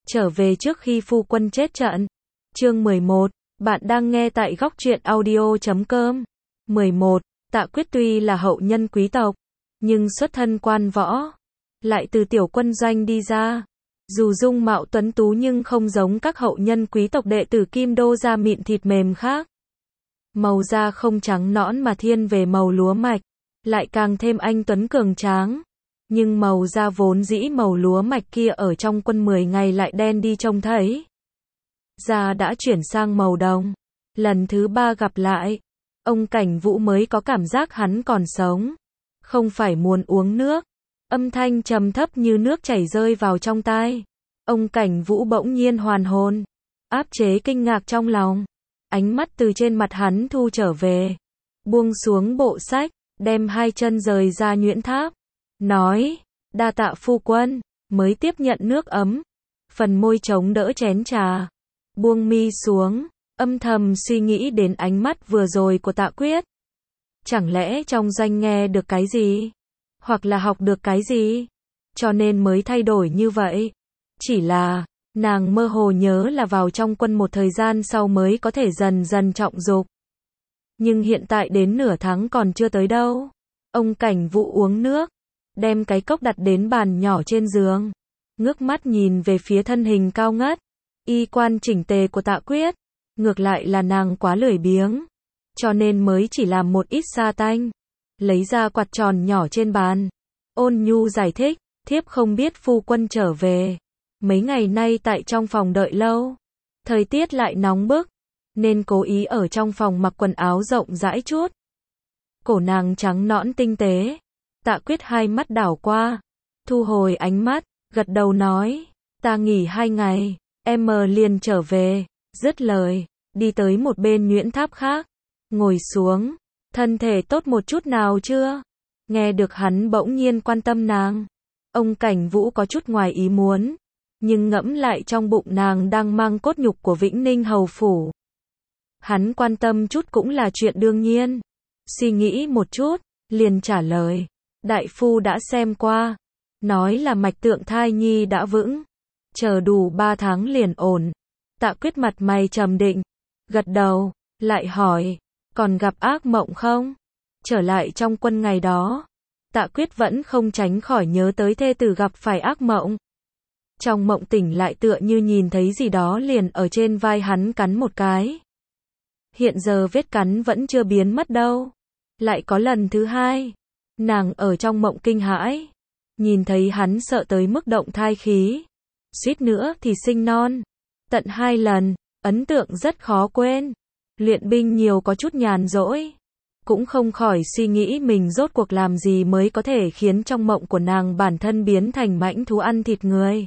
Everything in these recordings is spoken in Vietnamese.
trở về trước khi phu quân chết trận. Chương 11, bạn đang nghe tại góc truyện audio.com. 11, Tạ Quyết tuy là hậu nhân quý tộc, nhưng xuất thân quan võ, lại từ tiểu quân doanh đi ra. Dù dung mạo tuấn tú nhưng không giống các hậu nhân quý tộc đệ tử Kim Đô da mịn thịt mềm khác. Màu da không trắng nõn mà thiên về màu lúa mạch, lại càng thêm anh tuấn cường tráng. Nhưng màu da vốn dĩ màu lúa mạch kia ở trong quân 10 ngày lại đen đi trông thấy. Da đã chuyển sang màu đồng. Lần thứ 3 gặp lại, ông Cảnh Vũ mới có cảm giác hắn còn sống. Không phải muốn uống nước. Âm thanh trầm thấp như nước chảy rơi vào trong tai. Ông Cảnh Vũ bỗng nhiên hoàn hồn, áp chế kinh ngạc trong lòng. Ánh mắt từ trên mặt hắn thu trở về, buông xuống bộ sách, đem hai chân rời ra nhuyễn tháp, nói, đa tạ phu quân, mới tiếp nhận nước ấm, phần môi chống đỡ chén trà, buông mi xuống, âm thầm suy nghĩ đến ánh mắt vừa rồi của Tạ Quyết. Chẳng lẽ trong doanh nghe được cái gì, hoặc là học được cái gì, cho nên mới thay đổi như vậy. Chỉ là, nàng mơ hồ nhớ là vào trong quân một thời gian sau mới có thể dần dần trọng dục. Nhưng hiện tại đến nửa tháng còn chưa tới đâu. Ông Cảnh Vũ uống nước, đem cái cốc đặt đến bàn nhỏ trên giường, ngước mắt nhìn về phía thân hình cao ngất, y quan chỉnh tề của Tạ Quyết. Ngược lại là nàng quá lười biếng, cho nên mới chỉ làm một ít sa tanh. Lấy ra quạt tròn nhỏ trên bàn, ôn nhu giải thích, thiếp không biết phu quân trở về. Mấy ngày nay tại trong phòng đợi lâu, thời tiết lại nóng bức, nên cố ý ở trong phòng mặc quần áo rộng rãi chút. Cổ nàng trắng nõn tinh tế. Tạ Quyết hai mắt đảo qua, thu hồi ánh mắt, gật đầu nói, ta nghỉ 2 ngày, em liền trở về. Dứt lời, đi tới một bên nhuyễn tháp khác, ngồi xuống. Thân thể tốt một chút nào chưa? Nghe được hắn bỗng nhiên quan tâm nàng, ông Cảnh Vũ có chút ngoài ý muốn, nhưng ngẫm lại trong bụng nàng đang mang cốt nhục của Vĩnh Ninh hầu phủ, hắn quan tâm chút cũng là chuyện đương nhiên. Suy nghĩ một chút, liền trả lời, đại phu đã xem qua, nói là mạch tượng thai nhi đã vững, chờ đủ 3 tháng liền ổn. Tạ Quyết mặt mày trầm định, gật đầu, lại hỏi, còn gặp ác mộng không? Trở lại trong quân ngày đó, Tạ Quyết vẫn không tránh khỏi nhớ tới thê tử gặp phải ác mộng. Trong mộng tỉnh lại tựa như nhìn thấy gì đó liền ở trên vai hắn cắn một cái. Hiện giờ vết cắn vẫn chưa biến mất đâu. Lại có lần thứ 2, nàng ở trong mộng kinh hãi, nhìn thấy hắn sợ tới mức động thai khí, suýt nữa thì sinh non. Tận 2 lần, ấn tượng rất khó quên. Luyện binh nhiều có chút nhàn rỗi, cũng không khỏi suy nghĩ mình rốt cuộc làm gì mới có thể khiến trong mộng của nàng bản thân biến thành mãnh thú ăn thịt người.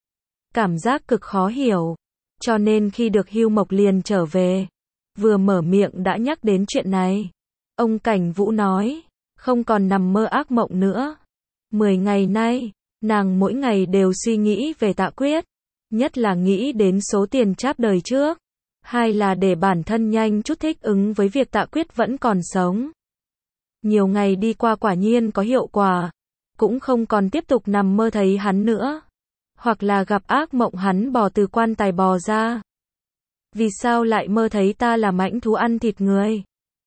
Cảm giác cực khó hiểu, cho nên khi được Hưu Mộc liền trở về, vừa mở miệng đã nhắc đến chuyện này. Ông Cảnh Vũ nói, không còn nằm mơ ác mộng nữa. 10 ngày nay, nàng mỗi ngày đều suy nghĩ về Tạ Quyết, nhất là nghĩ đến số tiền tráp đời trước, hai là để bản thân nhanh chút thích ứng với việc Tạ Quyết vẫn còn sống. Nhiều ngày đi qua quả nhiên có hiệu quả, cũng không còn tiếp tục nằm mơ thấy hắn nữa, hoặc là gặp ác mộng hắn bò từ quan tài bò ra. Vì sao lại mơ thấy ta là mãnh thú ăn thịt người?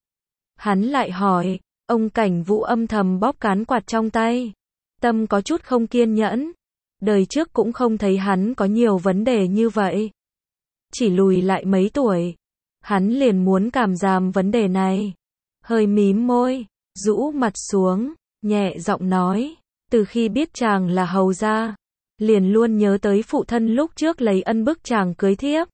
Hắn lại hỏi. Ông Cảnh Vũ âm thầm bóp cán quạt trong tay, tâm có chút không kiên nhẫn. Đời trước cũng không thấy hắn có nhiều vấn đề như vậy, chỉ lùi lại mấy tuổi, hắn liền muốn cảm giảm vấn đề này. Hơi mím môi, rũ mặt xuống, nhẹ giọng nói, từ khi biết chàng là hầu gia, liền luôn nhớ tới phụ thân lúc trước lấy ân bức chàng cưới thiếp.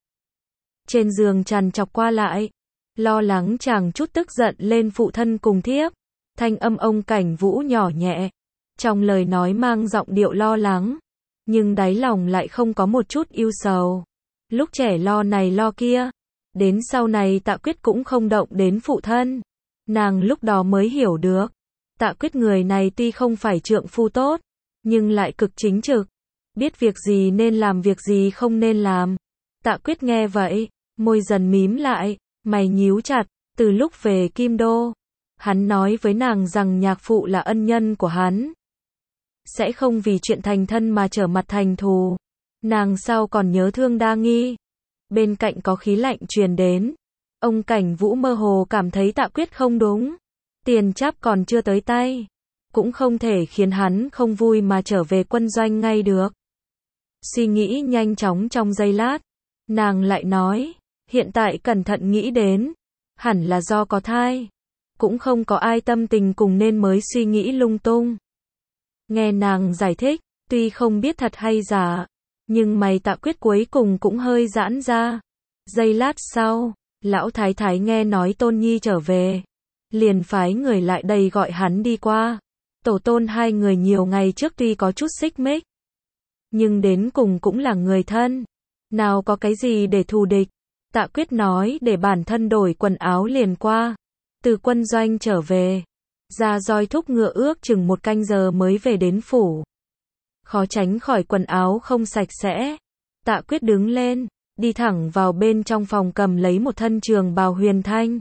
Trên giường trằn trọc qua lại, lo lắng chàng chút tức giận lên phụ thân cùng thiếp. Thanh âm ông Cảnh Vũ nhỏ nhẹ, trong lời nói mang giọng điệu lo lắng, nhưng đáy lòng lại không có một chút ưu sầu. Lúc trẻ lo này lo kia, đến sau này Tạ Quyết cũng không động đến phụ thân. Nàng lúc đó mới hiểu được, Tạ Quyết người này tuy không phải trượng phu tốt, nhưng lại cực chính trực, biết việc gì nên làm việc gì không nên làm. Tạ Quyết nghe vậy, môi dần mím lại, mày nhíu chặt. Từ lúc về Kim Đô, hắn nói với nàng rằng nhạc phụ là ân nhân của hắn, sẽ không vì chuyện thành thân mà trở mặt thành thù. Nàng sao còn nhớ thương đa nghi. Bên cạnh có khí lạnh truyền đến. Ông Cảnh Vũ mơ hồ cảm thấy Tạ Quyết không đúng. Tiền tráp còn chưa tới tay. Cũng không thể khiến hắn không vui mà trở về quân doanh ngay được. Suy nghĩ nhanh chóng trong giây lát. Nàng lại nói, hiện tại cẩn thận nghĩ đến. Hẳn là do có thai. Cũng không có ai tâm tình cùng nên mới suy nghĩ lung tung. Nghe nàng giải thích, tuy không biết thật hay giả, nhưng mày Tạ Quyết cuối cùng cũng hơi giãn ra. Giây lát sau, lão thái thái nghe nói Tôn Nhi trở về, liền phái người lại đây gọi hắn đi qua. Tổ tôn hai người nhiều ngày trước tuy có chút xích mích, nhưng đến cùng cũng là người thân, nào có cái gì để thù địch. Tạ Quyết nói để bản thân đổi quần áo liền qua. Từ quân doanh trở về, ra roi thúc ngựa ước chừng 1 canh giờ mới về đến phủ. Khó tránh khỏi quần áo không sạch sẽ. Tạ Quyết đứng lên, đi thẳng vào bên trong phòng cầm lấy một thân trường bào huyền thanh.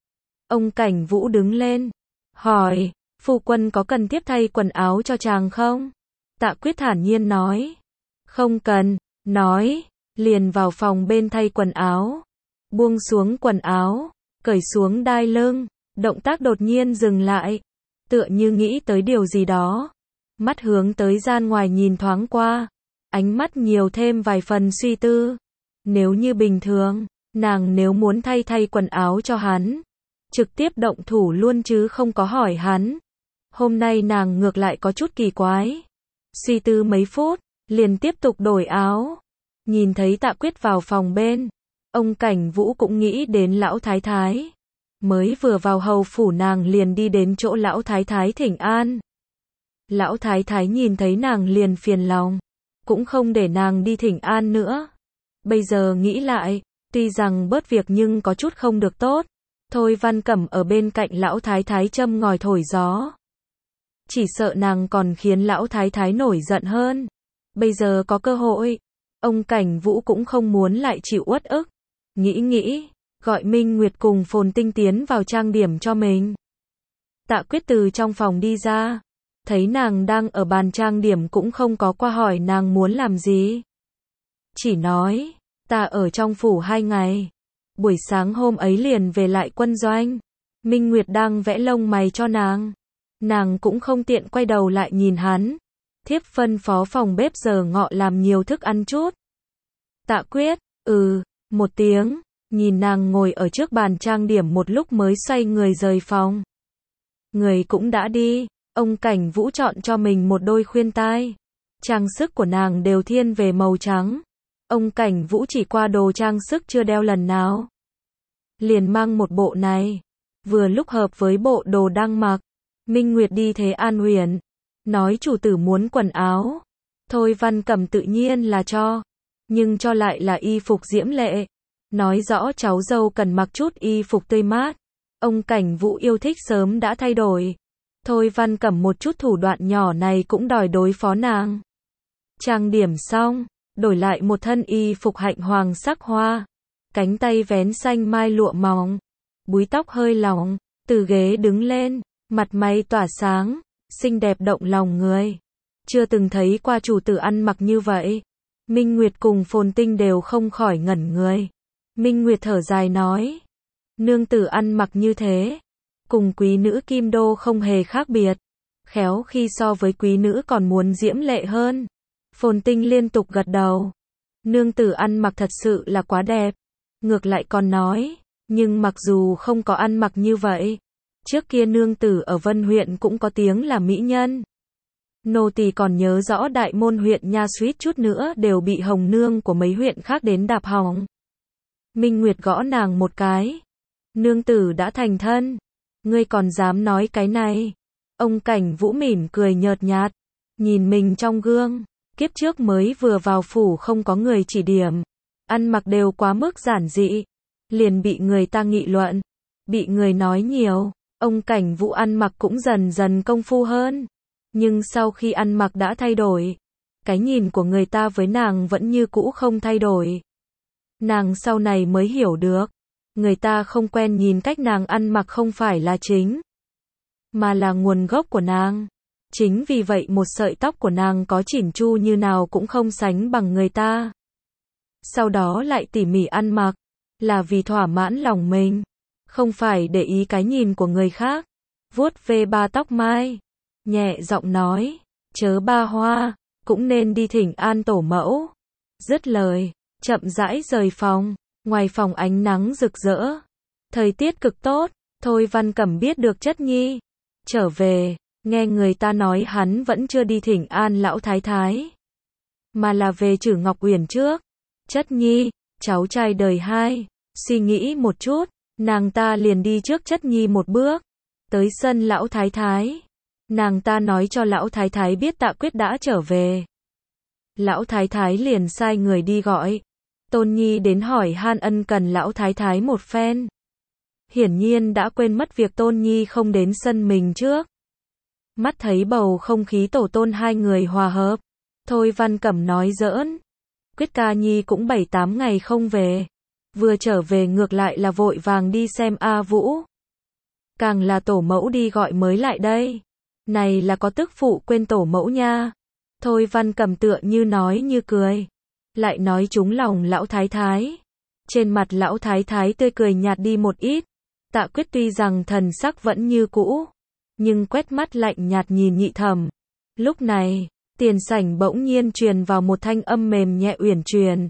Ông Cảnh Vũ đứng lên, hỏi, phu quân có cần tiếp thay quần áo cho chàng không? Tạ Quyết thản nhiên nói, không cần, nói, liền vào phòng bên thay quần áo. Buông xuống quần áo, cởi xuống đai lưng, động tác đột nhiên dừng lại, tựa như nghĩ tới điều gì đó. Mắt hướng tới gian ngoài nhìn thoáng qua, ánh mắt nhiều thêm vài phần suy tư. Nếu như bình thường, nàng nếu muốn thay quần áo cho hắn, trực tiếp động thủ luôn chứ không có hỏi hắn. Hôm nay nàng ngược lại có chút kỳ quái. Suy tư mấy phút, liền tiếp tục đổi áo. Nhìn thấy Tạ Quyết vào phòng bên, ông Cảnh Vũ cũng nghĩ đến lão thái thái. Mới vừa vào hầu phủ nàng liền đi đến chỗ lão thái thái thỉnh an. Lão thái thái nhìn thấy nàng liền phiền lòng, cũng không để nàng đi thỉnh an nữa. Bây giờ nghĩ lại, tuy rằng bớt việc nhưng có chút không được tốt. Thôi Văn Cẩm ở bên cạnh lão thái thái châm ngòi thổi gió. Chỉ sợ nàng còn khiến lão thái thái nổi giận hơn. Bây giờ có cơ hội, ông Cảnh Vũ cũng không muốn lại chịu uất ức. Nghĩ, gọi Minh Nguyệt cùng Phồn Tinh tiến vào trang điểm cho mình. Tạ Quyết từ trong phòng đi ra, thấy nàng đang ở bàn trang điểm cũng không có qua hỏi nàng muốn làm gì. Chỉ nói, ta ở trong phủ 2 ngày. Buổi sáng hôm ấy liền về lại quân doanh. Minh Nguyệt đang vẽ lông mày cho nàng. Nàng cũng không tiện quay đầu lại nhìn hắn. Thiếp phân phó phòng bếp giờ ngọ làm nhiều thức ăn chút. Tạ Quyết, một tiếng, nhìn nàng ngồi ở trước bàn trang điểm một lúc mới xoay người rời phòng. Người cũng đã đi, ông Cảnh Vũ chọn cho mình một đôi khuyên tai. Trang sức của nàng đều thiên về màu trắng. Ông Cảnh Vũ chỉ qua đồ trang sức chưa đeo lần nào. Liền mang một bộ này, vừa lúc hợp với bộ đồ đang mặc. Minh Nguyệt đi thế An Huyền, nói chủ tử muốn quần áo. Thôi Văn Cẩm tự nhiên là cho, nhưng cho lại là y phục diễm lệ. Nói rõ cháu dâu cần mặc chút y phục tươi mát. Ông Cảnh Vũ yêu thích sớm đã thay đổi. Thôi Văn Cẩm một chút thủ đoạn nhỏ này cũng đòi đối phó nàng. Trang điểm xong, đổi lại một thân y phục hạnh hoàng sắc hoa. Cánh tay vén xanh mai lụa mỏng. Búi tóc hơi lỏng, từ ghế đứng lên, mặt mày tỏa sáng, xinh đẹp động lòng người. Chưa từng thấy qua chủ tử ăn mặc như vậy. Minh Nguyệt cùng Phồn Tinh đều không khỏi ngẩn người. Minh Nguyệt thở dài nói, nương tử ăn mặc như thế, cùng quý nữ Kim Đô không hề khác biệt. Khéo khi so với quý nữ còn muốn diễm lệ hơn. Phồn Tinh liên tục gật đầu. Nương tử ăn mặc thật sự là quá đẹp. Ngược lại còn nói, nhưng mặc dù không có ăn mặc như vậy, trước kia nương tử ở Vân huyện cũng có tiếng là mỹ nhân. Nô tỳ còn nhớ rõ đại môn huyện nha suýt chút nữa đều bị hồng nương của mấy huyện khác đến đạp hỏng. Minh Nguyệt gõ nàng một cái. Nương tử đã thành thân, ngươi còn dám nói cái này? Ông Cảnh Vũ mỉm cười nhợt nhạt, nhìn mình trong gương. Kiếp trước mới vừa vào phủ không có người chỉ điểm, ăn mặc đều quá mức giản dị, liền bị người ta nghị luận, bị người nói nhiều. Ông Cảnh Vũ ăn mặc cũng dần dần công phu hơn, nhưng sau khi ăn mặc đã thay đổi, cái nhìn của người ta với nàng vẫn như cũ không thay đổi. Nàng sau này mới hiểu được, người ta không quen nhìn cách nàng ăn mặc không phải là chính, mà là nguồn gốc của nàng. Chính vì vậy một sợi tóc của nàng có chỉn chu như nào cũng không sánh bằng người ta. Sau đó lại tỉ mỉ ăn mặc, là vì thỏa mãn lòng mình, không phải để ý cái nhìn của người khác. Vuốt ve ba tóc mai, nhẹ giọng nói, chớ ba hoa, cũng nên đi thỉnh an tổ mẫu. Dứt lời, chậm rãi rời phòng, ngoài phòng ánh nắng rực rỡ, thời tiết cực tốt. Thôi Văn Cẩm biết được Chất Nhi trở về, nghe người ta nói hắn vẫn chưa đi thỉnh an lão thái thái, mà là về Trử Ngọc Uyển trước. Chất Nhi, cháu trai đời hai, suy nghĩ một chút, nàng ta liền đi trước Chất Nhi một bước, tới sân lão thái thái. Nàng ta nói cho lão thái thái biết Tạ Quyết đã trở về. Lão thái thái liền sai người đi gọi Tôn Nhi đến hỏi han ân cần lão thái thái một phen. Hiển nhiên đã quên mất việc Tôn Nhi không đến sân mình trước. Mắt thấy bầu không khí tổ tôn hai người hòa hợp, Thôi Văn Cẩm nói giỡn, Quyết ca nhi cũng 7-8 ngày không về, vừa trở về ngược lại là vội vàng đi xem A Vũ. Càng là tổ mẫu đi gọi mới lại đây. Này là có tức phụ quên tổ mẫu nha. Thôi Văn Cẩm tựa như nói như cười, lại nói trúng lòng lão thái thái. Trên mặt lão thái thái tươi cười nhạt đi một ít. Tạ Quyết tuy rằng thần sắc vẫn như cũ, nhưng quét mắt lạnh nhạt nhìn Nhị Thẩm. Lúc này, tiền sảnh bỗng nhiên truyền vào một thanh âm mềm nhẹ uyển chuyển.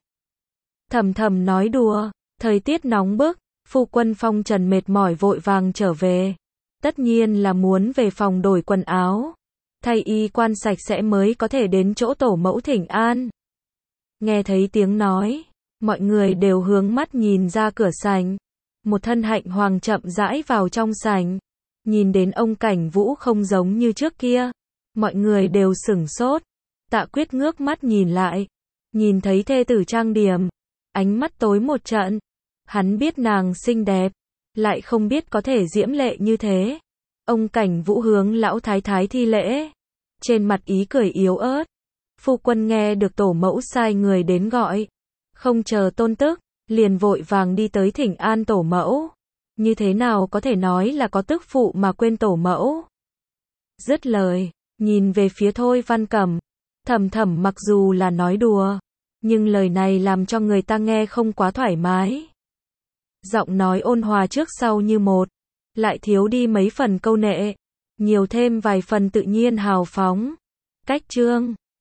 Thầm thầm nói đùa, thời tiết nóng bức, phu quân Phong Trần mệt mỏi vội vàng trở về. Tất nhiên là muốn về phòng đổi quần áo, thay y quan sạch sẽ mới có thể đến chỗ tổ mẫu thỉnh an. Nghe thấy tiếng nói, mọi người đều hướng mắt nhìn ra cửa sảnh. Một thân hạnh hoàng chậm rãi vào trong sảnh, nhìn đến ông Cảnh Vũ không giống như trước kia, mọi người đều sửng sốt. Tạ Quyết ngước mắt nhìn lại, nhìn thấy thê tử trang điểm, ánh mắt tối một trận. Hắn biết nàng xinh đẹp, lại không biết có thể diễm lệ như thế. Ông Cảnh Vũ hướng lão thái thái thi lễ, trên mặt ý cười yếu ớt. Phu quân nghe được tổ mẫu sai người đến gọi, không chờ tôn tức, liền vội vàng đi tới thỉnh an tổ mẫu. Như thế nào có thể nói là có tức phụ mà quên tổ mẫu. Dứt lời, nhìn về phía Thôi Văn Cẩm. Thầm thầm mặc dù là nói đùa, nhưng lời này làm cho người ta nghe không quá thoải mái. Giọng nói ôn hòa trước sau như một, lại thiếu đi mấy phần câu nệ, nhiều thêm vài phần tự nhiên hào phóng. Cách chương